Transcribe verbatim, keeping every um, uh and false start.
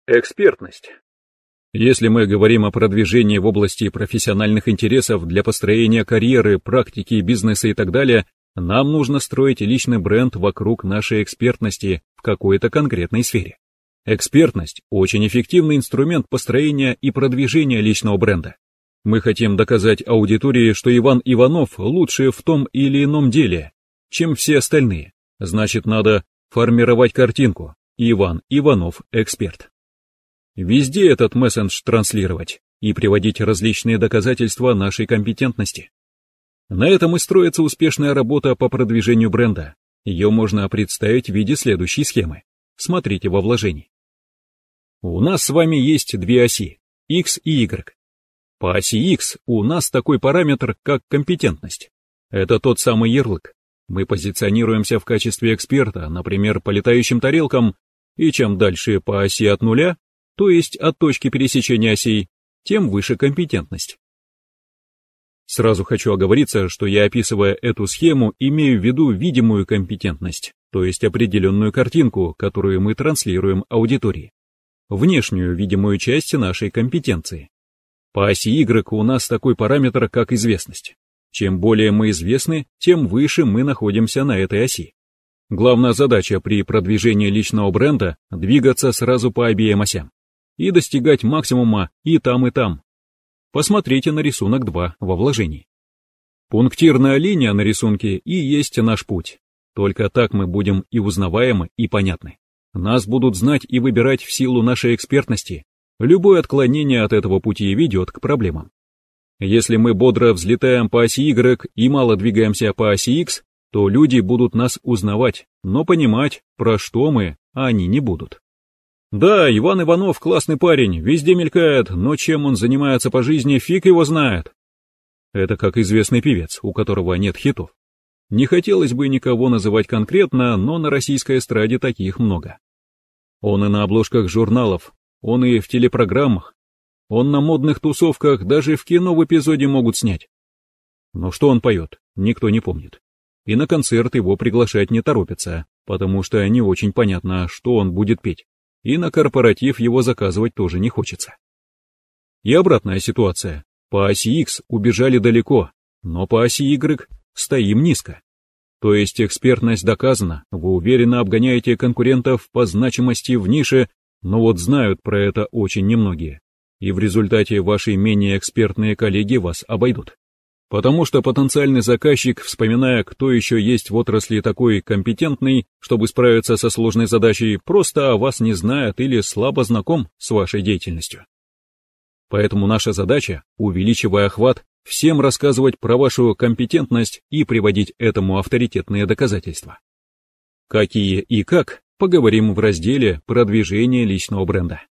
Экспертность. Если мы говорим о продвижении в области профессиональных интересов для построения карьеры, практики, бизнеса и так далее, нам нужно строить личный бренд вокруг нашей экспертности в какой-то конкретной сфере. Экспертность – очень эффективный инструмент построения и продвижения личного бренда. Мы хотим доказать аудитории, что Иван Иванов лучше в том или ином деле, чем все остальные. Значит, надо формировать картинку «Иван Иванов – эксперт». Везде этот месседж транслировать и приводить различные доказательства нашей компетентности. На этом и строится успешная работа по продвижению бренда. Ее можно представить в виде следующей схемы. Смотрите во вложении. У нас с вами есть две оси – X и Y. По оси X у нас такой параметр, как компетентность. Это тот самый ярлык. Мы позиционируемся в качестве эксперта, например, по летающим тарелкам, и чем дальше по оси от нуля, то есть от точки пересечения осей, тем выше компетентность. Сразу хочу оговориться, что я, описывая эту схему, имею в виду видимую компетентность, то есть определенную картинку, которую мы транслируем аудитории, внешнюю видимую часть нашей компетенции. По оси Y у нас такой параметр, как известность. Чем более мы известны, тем выше мы находимся на этой оси. Главная задача при продвижении личного бренда – двигаться сразу по обеим осям и достигать максимума и там, и там. Посмотрите на рисунок два во вложении. Пунктирная линия на рисунке и есть наш путь. Только так мы будем и узнаваемы, и понятны. Нас будут знать и выбирать в силу нашей экспертности. Любое отклонение от этого пути ведет к проблемам. Если мы бодро взлетаем по оси Y и мало двигаемся по оси X, то люди будут нас узнавать, но понимать, про что мы, они не будут. Да, Иван Иванов классный парень, везде мелькает, но чем он занимается по жизни, фиг его знает. Это как известный певец, у которого нет хитов. Не хотелось бы никого называть конкретно, но на российской эстраде таких много. Он и на обложках журналов, он и в телепрограммах, он на модных тусовках, даже в кино в эпизоде могут снять. Но что он поет, никто не помнит. И на концерт его приглашать не торопятся, потому что не очень понятно, что он будет петь. И на корпоратив его заказывать тоже не хочется. И обратная ситуация. По оси X убежали далеко, но по оси Y стоим низко. То есть экспертность доказана, вы уверенно обгоняете конкурентов по значимости в нише, но вот знают про это очень немногие. И в результате ваши менее экспертные коллеги вас обойдут. Потому что потенциальный заказчик, вспоминая, кто еще есть в отрасли такой компетентный, чтобы справиться со сложной задачей, просто о вас не знает или слабо знаком с вашей деятельностью. Поэтому наша задача, увеличивая охват, всем рассказывать про вашу компетентность и приводить этому авторитетные доказательства. Какие и как, поговорим в разделе «Продвижение личного бренда».